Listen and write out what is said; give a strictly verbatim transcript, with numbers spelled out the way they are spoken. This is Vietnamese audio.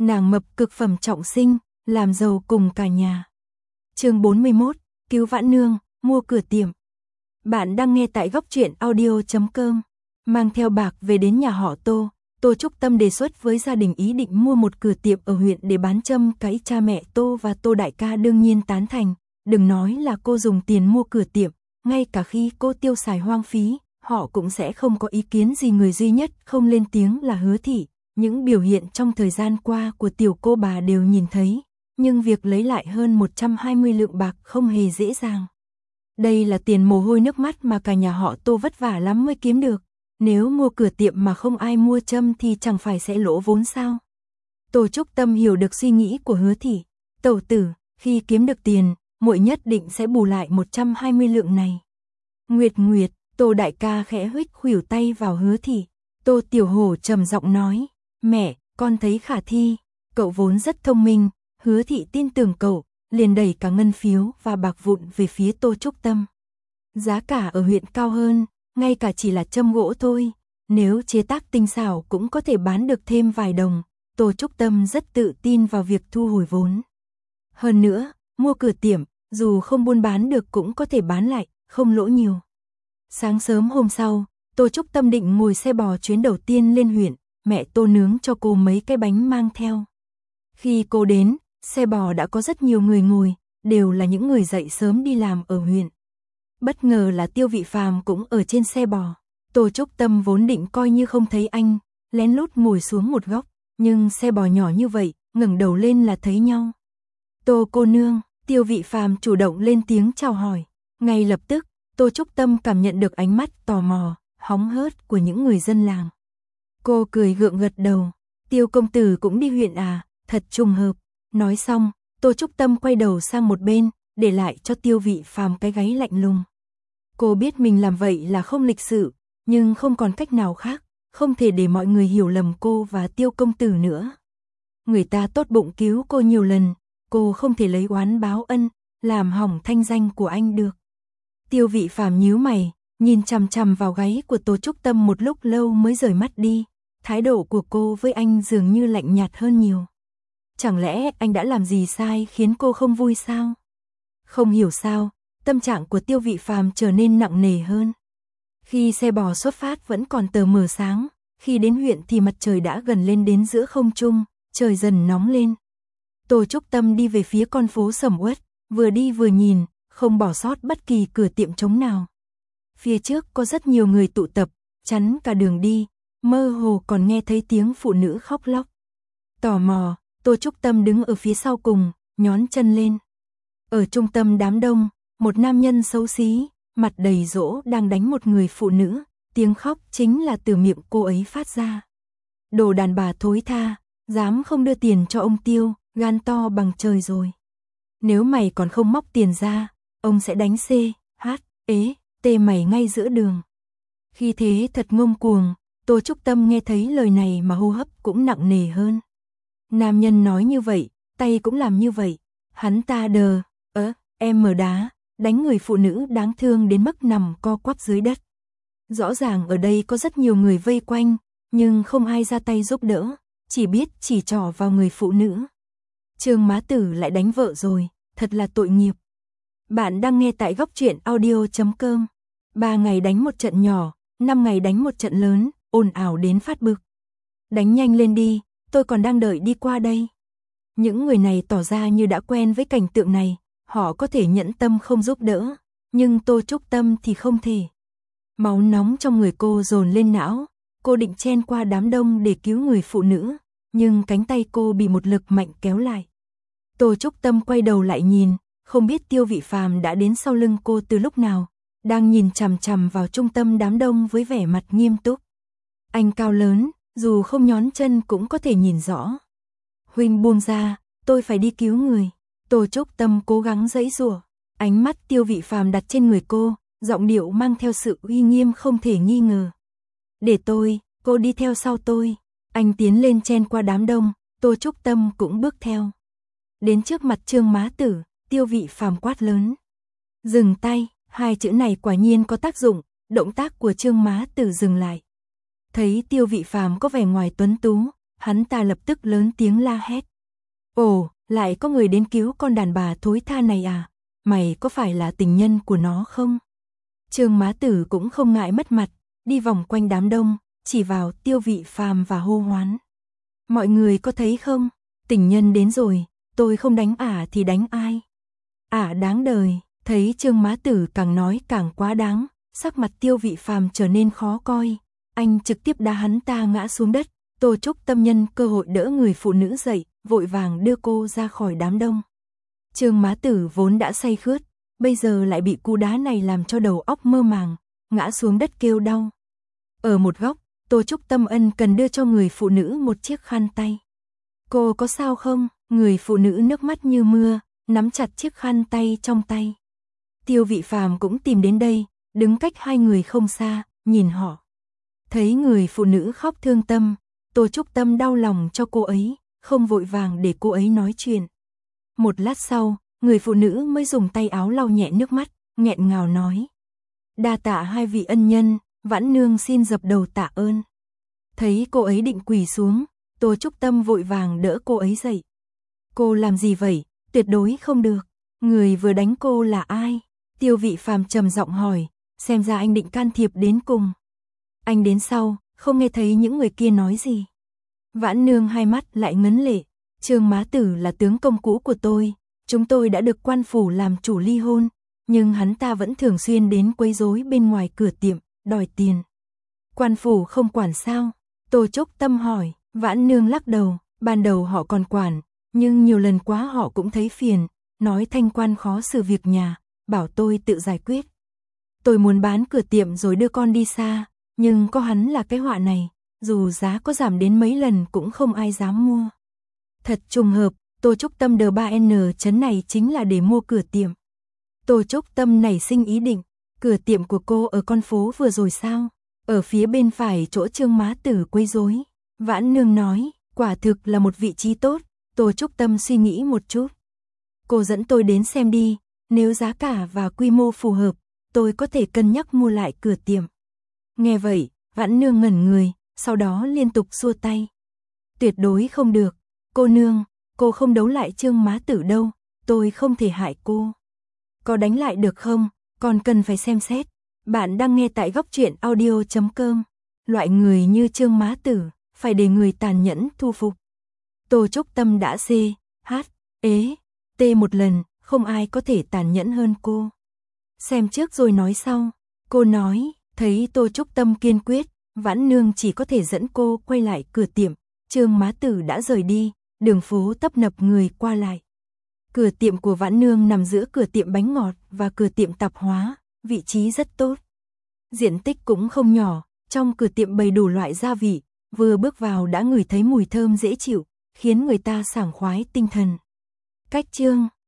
Nàng mập cực phẩm trọng sinh, làm giàu cùng cả nhà. Chương bốn mươi mốt, cứu vãn nương, mua cửa tiệm. Bạn đang nghe tại góc truyện audio chấm com. Mang theo bạc về đến nhà họ Tô, Tô Trúc Tâm đề xuất với gia đình ý định mua một cửa tiệm ở huyện để bán châm cấy. Cha mẹ Tô và Tô đại ca đương nhiên tán thành, đừng nói là cô dùng tiền mua cửa tiệm, ngay cả khi cô tiêu xài hoang phí, họ cũng sẽ không có ý kiến gì. Người duy nhất không lên tiếng là Hứa Thị. Những biểu hiện trong thời gian qua của tiểu cô bà đều nhìn thấy, nhưng việc lấy lại hơn một trăm hai mươi lượng bạc không hề dễ dàng. Đây là tiền mồ hôi nước mắt mà cả nhà họ Tô vất vả lắm mới kiếm được. Nếu mua cửa tiệm mà không ai mua châm thì chẳng phải sẽ lỗ vốn sao? Tô Trúc Tâm hiểu được suy nghĩ của Hứa Thị. Tẩu tử, khi kiếm được tiền, muội nhất định sẽ bù lại một trăm hai mươi lượng này. Nguyệt Nguyệt, Tô đại ca khẽ huých khuỷu tay vào Hứa Thị. Tô Tiểu Hổ trầm giọng nói, mẹ, con thấy khả thi, cậu vốn rất thông minh. Hứa Thị tin tưởng cậu, liền đẩy cả ngân phiếu và bạc vụn về phía Tô Trúc Tâm. Giá cả ở huyện cao hơn, ngay cả chỉ là châm gỗ thôi, nếu chế tác tinh xảo cũng có thể bán được thêm vài đồng. Tô Trúc Tâm rất tự tin vào việc thu hồi vốn. Hơn nữa, mua cửa tiệm, dù không buôn bán được cũng có thể bán lại, không lỗ nhiều. Sáng sớm hôm sau, Tô Trúc Tâm định ngồi xe bò chuyến đầu tiên lên huyện, mẹ Tô nướng cho cô mấy cái bánh mang theo. Khi cô đến, xe bò đã có rất nhiều người ngồi, đều là những người dậy sớm đi làm ở huyện. Bất ngờ là Tiêu Vị Phàm cũng ở trên xe bò. Tô Trúc Tâm vốn định coi như không thấy anh, lén lút ngồi xuống một góc, nhưng xe bò nhỏ như vậy, ngẩng đầu lên là thấy nhau. Tô cô nương, Tiêu Vị Phàm chủ động lên tiếng chào hỏi. Ngay lập tức, Tô Trúc Tâm cảm nhận được ánh mắt tò mò, hóng hớt của những người dân làng. Cô cười gượng gật đầu, Tiêu công tử cũng đi huyện à, thật trùng hợp. Nói xong, Tô Trúc Tâm quay đầu sang một bên, để lại cho Tiêu Vị Phàm cái gáy lạnh lùng. Cô biết mình làm vậy là không lịch sự, nhưng không còn cách nào khác, không thể để mọi người hiểu lầm cô và Tiêu công tử nữa. Người ta tốt bụng cứu cô nhiều lần, cô không thể lấy oán báo ân, làm hỏng thanh danh của anh được. Tiêu Vị Phàm nhíu mày, nhìn chằm chằm vào gáy của Tô Trúc Tâm một lúc lâu mới rời mắt đi. Thái độ của cô với anh dường như lạnh nhạt hơn nhiều. Chẳng lẽ anh đã làm gì sai khiến cô không vui sao? Không hiểu sao, tâm trạng của Tiêu Vị Phàm trở nên nặng nề hơn. Khi xe bò xuất phát vẫn còn tờ mờ sáng, khi đến huyện thì mặt trời đã gần lên đến giữa không trung, trời dần nóng lên. Tô Trúc Tâm đi về phía con phố sầm uất, vừa đi vừa nhìn, không bỏ sót bất kỳ cửa tiệm trống nào. Phía trước có rất nhiều người tụ tập, chắn cả đường đi, mơ hồ còn nghe thấy tiếng phụ nữ khóc lóc. Tò mò, Tô Trúc Tâm đứng ở phía sau cùng, nhón chân lên. Ở trung tâm đám đông, một nam nhân xấu xí, mặt đầy dỗ đang đánh một người phụ nữ, tiếng khóc chính là từ miệng cô ấy phát ra. Đồ đàn bà thối tha, dám không đưa tiền cho ông Tiêu, gan to bằng trời rồi. Nếu mày còn không móc tiền ra, ông sẽ đánh C, H, ế, tê mày ngay giữa đường. Khi thế thật ngông cuồng, Tô Trúc Tâm nghe thấy lời này mà hô hấp cũng nặng nề hơn. Nam nhân nói như vậy, tay cũng làm như vậy. Hắn ta đờ, ớ, em mở đá, đánh người phụ nữ đáng thương đến mức nằm co quắp dưới đất. Rõ ràng ở đây có rất nhiều người vây quanh, nhưng không ai ra tay giúp đỡ, chỉ biết chỉ trỏ vào người phụ nữ. Trương má tử lại đánh vợ rồi, thật là tội nghiệp. Bạn đang nghe tại góc truyện audio chấm com. Ba ngày đánh một trận nhỏ, năm ngày đánh một trận lớn, ồn ào đến phát bực. Đánh nhanh lên đi, tôi còn đang đợi đi qua đây. Những người này tỏ ra như đã quen với cảnh tượng này, họ có thể nhẫn tâm không giúp đỡ, nhưng Tô Trúc Tâm thì không thể. Máu nóng trong người cô dồn lên não, cô định chen qua đám đông để cứu người phụ nữ, nhưng cánh tay cô bị một lực mạnh kéo lại. Tô Trúc Tâm quay đầu lại nhìn, không biết Tiêu Vị Phàm đã đến sau lưng cô từ lúc nào, đang nhìn chằm chằm vào trung tâm đám đông với vẻ mặt nghiêm túc. Anh cao lớn, dù không nhón chân cũng có thể nhìn rõ. Huynh buông ra, tôi phải đi cứu người. Tô Trúc Tâm cố gắng giãy giụa, ánh mắt Tiêu Vị Phàm đặt trên người cô, giọng điệu mang theo sự uy nghiêm không thể nghi ngờ. Để tôi, cô đi theo sau tôi. Anh tiến lên chen qua đám đông, Tô Trúc Tâm cũng bước theo. Đến trước mặt Trương má tử, Tiêu Vị Phàm quát lớn. Dừng tay, hai chữ này quả nhiên có tác dụng, động tác của Trương má tử dừng lại. Thấy Tiêu Vị Phàm có vẻ ngoài tuấn tú, hắn ta lập tức lớn tiếng la hét. Ồ, lại có người đến cứu con đàn bà thối tha này à? Mày có phải là tình nhân của nó không? Trương Má Tử cũng không ngại mất mặt, đi vòng quanh đám đông, chỉ vào Tiêu Vị Phàm và hô hoán. Mọi người có thấy không? Tình nhân đến rồi, tôi không đánh ả thì đánh ai? Ả đáng đời. Thấy Trương Má Tử càng nói càng quá đáng, sắc mặt Tiêu Vị Phàm trở nên khó coi. Anh trực tiếp đá hắn ta ngã xuống đất. Tô Trúc Tâm nhân cơ hội đỡ người phụ nữ dậy, vội vàng đưa cô ra khỏi đám đông. Trương Má Tử vốn đã say khướt, bây giờ lại bị cú đá này làm cho đầu óc mơ màng, ngã xuống đất kêu đau. Ở một góc, Tô Trúc Tâm ân cần đưa cho người phụ nữ một chiếc khăn tay. Cô có sao không? Người phụ nữ nước mắt như mưa, nắm chặt chiếc khăn tay trong tay. Tiêu Vị Phàm cũng tìm đến đây, đứng cách hai người không xa, nhìn họ. Thấy người phụ nữ khóc thương tâm, Tô Trúc Tâm đau lòng cho cô ấy, không vội vàng để cô ấy nói chuyện. Một lát sau, người phụ nữ mới dùng tay áo lau nhẹ nước mắt, nghẹn ngào nói. Đa tạ hai vị ân nhân, Vãn Nương xin dập đầu tạ ơn. Thấy cô ấy định quỳ xuống, Tô Trúc Tâm vội vàng đỡ cô ấy dậy. Cô làm gì vậy? Tuyệt đối không được. Người vừa đánh cô là ai? Tiêu Vị Phàm trầm giọng hỏi, xem ra anh định can thiệp đến cùng. Anh đến sau, không nghe thấy những người kia nói gì. Vãn Nương hai mắt lại ngấn lệ. Trương Má Tử là tướng công cũ của tôi, chúng tôi đã được quan phủ làm chủ ly hôn, nhưng hắn ta vẫn thường xuyên đến quấy rối bên ngoài cửa tiệm, đòi tiền. Quan phủ không quản sao? Tô Trúc Tâm hỏi. Vãn Nương lắc đầu, ban đầu họ còn quản, nhưng nhiều lần quá họ cũng thấy phiền, nói thanh quan khó xử việc nhà, bảo tôi tự giải quyết. Tôi muốn bán cửa tiệm rồi đưa con đi xa, nhưng có hắn là cái họa này, dù giá có giảm đến mấy lần cũng không ai dám mua. Thật trùng hợp, Tô Trúc Tâm đờ ba en chấn này chính là để mua cửa tiệm. Tô Trúc Tâm nảy sinh ý định, cửa tiệm của cô ở con phố vừa rồi sao? Ở phía bên phải chỗ Trương Má Tử quấy rối. Vãn Nương nói, quả thực là một vị trí tốt. Tô Trúc Tâm suy nghĩ một chút. Cô dẫn tôi đến xem đi, nếu giá cả và quy mô phù hợp, tôi có thể cân nhắc mua lại cửa tiệm. Nghe vậy, Vãn Nương ngẩn người, sau đó liên tục xua tay. Tuyệt đối không được, cô nương, cô không đấu lại Trương Má Tử đâu, tôi không thể hại cô. Có đánh lại được không, còn cần phải xem xét. Bạn đang nghe tại góc truyện audio chấm com. Loại người như Trương Má Tử, phải để người tàn nhẫn thu phục. Tô Trúc Tâm đã C, H, ế, T một lần, không ai có thể tàn nhẫn hơn cô. Xem trước rồi nói sau. Cô nói, thấy Tô Trúc Tâm kiên quyết, Vãn Nương chỉ có thể dẫn cô quay lại cửa tiệm. Trương Má Tử đã rời đi, đường phố tấp nập người qua lại. Cửa tiệm của Vãn Nương nằm giữa cửa tiệm bánh ngọt và cửa tiệm tạp hóa, vị trí rất tốt. Diện tích cũng không nhỏ, trong cửa tiệm bày đủ loại gia vị, vừa bước vào đã ngửi thấy mùi thơm dễ chịu, khiến người ta sảng khoái tinh thần. Cách chương